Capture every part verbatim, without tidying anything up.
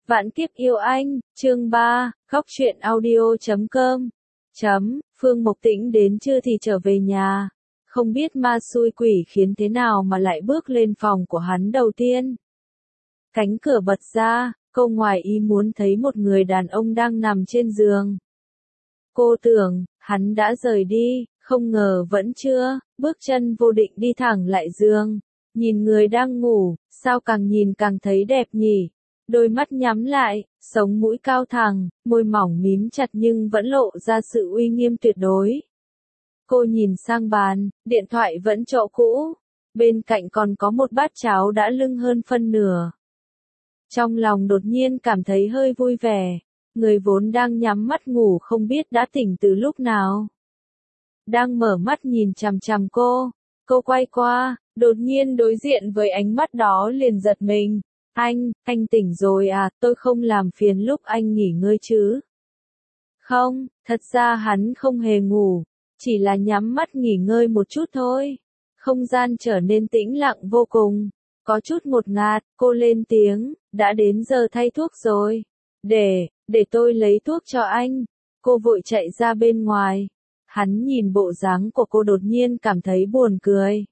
Vạn kiếp yêu anh, chương ba, khóc chuyện audio chấm com. Chấm, Phương Mộc Tĩnh đến trưa thì trở về nhà. Không biết ma xui quỷ khiến thế nào mà lại bước lên phòng của hắn đầu tiên. Cánh cửa bật ra, cô ngoài ý muốn thấy một người đàn ông đang nằm trên giường. Cô tưởng, hắn đã rời đi, không ngờ vẫn chưa, bước chân vô định đi thẳng lại giường. Nhìn người đang ngủ, sao càng nhìn càng thấy đẹp nhỉ? Đôi mắt nhắm lại, sống mũi cao thẳng, môi mỏng mím chặt nhưng vẫn lộ ra sự uy nghiêm tuyệt đối. Cô nhìn sang bàn, điện thoại vẫn chỗ cũ. Bên cạnh còn có một bát cháo đã lưng hơn phân nửa. Trong lòng đột nhiên cảm thấy hơi vui vẻ. Người vốn đang nhắm mắt ngủ không biết đã tỉnh từ lúc nào. Đang mở mắt nhìn chằm chằm cô. Cô quay qua, đột nhiên đối diện với ánh mắt đó liền giật mình. Anh, anh tỉnh rồi à, tôi không làm phiền lúc anh nghỉ ngơi chứ? Không, thật ra hắn không hề ngủ, chỉ là nhắm mắt nghỉ ngơi một chút thôi. Không gian trở nên tĩnh lặng vô cùng, có chút ngột ngạt, cô lên tiếng, đã đến giờ thay thuốc rồi. Để, để tôi lấy thuốc cho anh. Cô vội chạy ra bên ngoài. Hắn nhìn bộ dáng của cô đột nhiên cảm thấy buồn cười.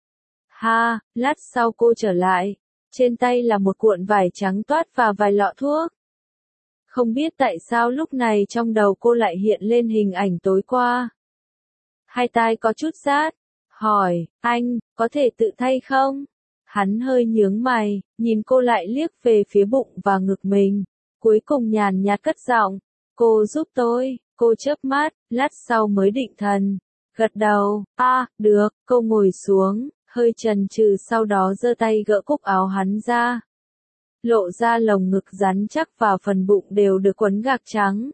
Ha, lát sau cô trở lại. Trên tay là một cuộn vải trắng toát và vài lọ thuốc. Không biết tại sao lúc này trong đầu cô lại hiện lên hình ảnh tối qua. Hai tai có chút rát. Hỏi, anh, có thể tự thay không? Hắn hơi nhướng mày, nhìn cô lại liếc về phía bụng và ngực mình. Cuối cùng nhàn nhạt cất giọng. Cô giúp tôi, cô chớp mắt, lát sau mới định thần. Gật đầu, a, à, được, cô ngồi xuống. Hơi chần chừ sau đó giơ tay gỡ cúc áo hắn ra. Lộ ra lồng ngực rắn chắc và phần bụng đều được quấn gạc trắng.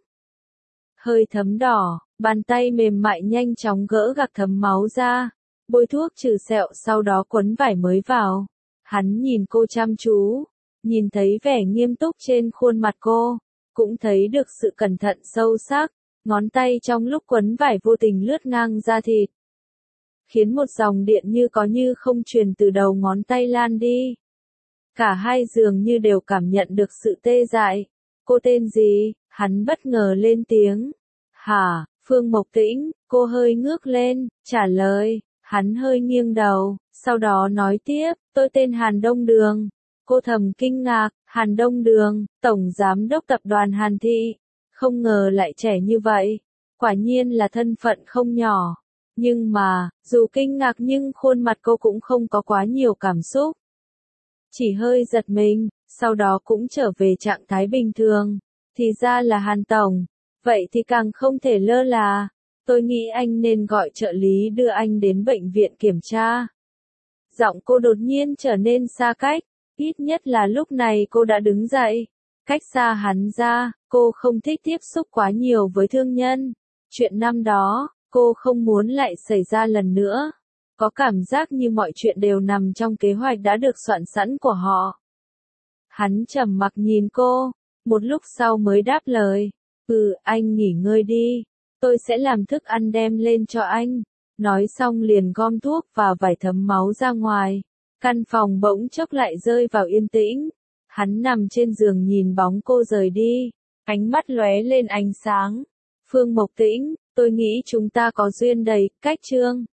Hơi thấm đỏ, bàn tay mềm mại nhanh chóng gỡ gạc thấm máu ra. Bôi thuốc trừ sẹo sau đó quấn vải mới vào. Hắn nhìn cô chăm chú. Nhìn thấy vẻ nghiêm túc trên khuôn mặt cô. Cũng thấy được sự cẩn thận sâu sắc. Ngón tay trong lúc quấn vải vô tình lướt ngang da thịt. Khiến một dòng điện như có như không truyền từ đầu ngón tay lan đi. Cả hai dường như đều cảm nhận được sự tê dại. Cô tên gì? Hắn bất ngờ lên tiếng. Hả, Phương Mộc Tĩnh, cô hơi ngước lên, trả lời. Hắn hơi nghiêng đầu, sau đó nói tiếp, tôi tên Hàn Đông Đường. Cô thầm kinh ngạc, Hàn Đông Đường, Tổng Giám đốc Tập đoàn Hàn Thị. Không ngờ lại trẻ như vậy. Quả nhiên là thân phận không nhỏ. Nhưng mà, dù kinh ngạc nhưng khuôn mặt cô cũng không có quá nhiều cảm xúc. Chỉ hơi giật mình, sau đó cũng trở về trạng thái bình thường. Thì ra là Hàn Tổng. Vậy thì càng không thể lơ là. Tôi nghĩ anh nên gọi trợ lý đưa anh đến bệnh viện kiểm tra. Giọng cô đột nhiên trở nên xa cách. Ít nhất là lúc này cô đã đứng dậy. Cách xa hắn ra, cô không thích tiếp xúc quá nhiều với thương nhân. Chuyện năm đó. Cô không muốn lại xảy ra lần nữa. Có cảm giác như mọi chuyện đều nằm trong kế hoạch đã được soạn sẵn của họ. Hắn trầm mặc nhìn cô, một lúc sau mới đáp lời. Ừ, anh nghỉ ngơi đi. Tôi sẽ làm thức ăn đem lên cho anh. Nói xong liền gom thuốc và vải thấm máu ra ngoài. Căn phòng bỗng chốc lại rơi vào yên tĩnh. Hắn nằm trên giường nhìn bóng cô rời đi. Ánh mắt lóe lên ánh sáng. Phương Mộc Tĩnh. Tôi nghĩ chúng ta có duyên đầy, cách chương.